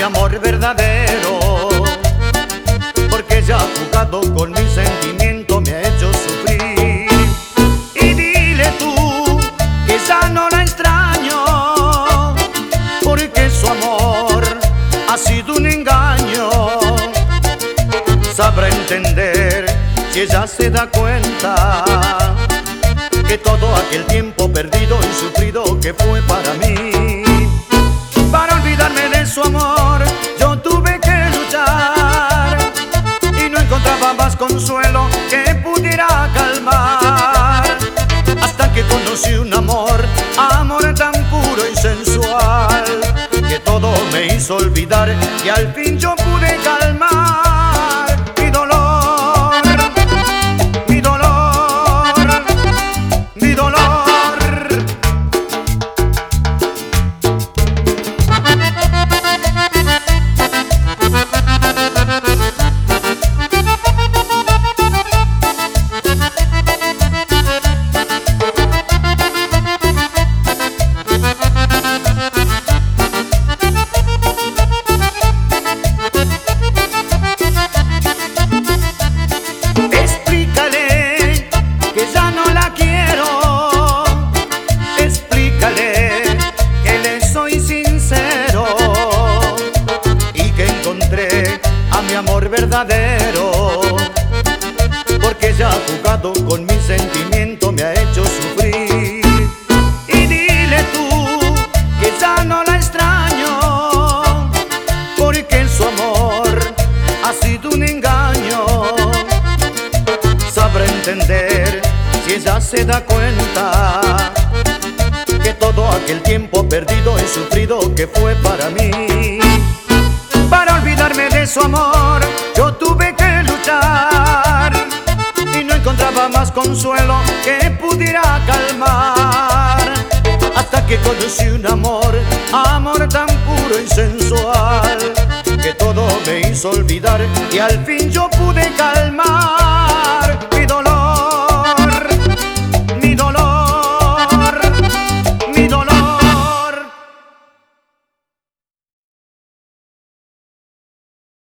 amor verdadero, porque ella ha jugado con mi sentimiento, me ha hecho sufrir. Y dile tú que ya no la extraño, porque su amor ha sido un engaño. Sabrá entender si ella se da cuenta que todo aquel tiempo perdido y sufrido que fue para mí. Para olvidarme de su amor yo tuve que luchar, y no encontraba más consuelo que pudiera calmar, hasta que conocí un amor tan puro y sensual, que todo me hizo olvidar y al fin yo pude calmar mi dolor, mi dolor, mi dolor. Amor verdadero, porque ella ha jugado con mi sentimiento, me ha hecho sufrir. Y dile tú que ya no la extraño, porque su amor ha sido un engaño. Sabrá entender si ella se da cuenta que todo aquel tiempo perdido y sufrido que fue para mí. Para olvidarme de su amor yo tuve que luchar, y no encontraba más consuelo que pudiera calmar, hasta que conocí un amor tan puro y sensual, que todo me hizo olvidar y al fin yo pude calmar.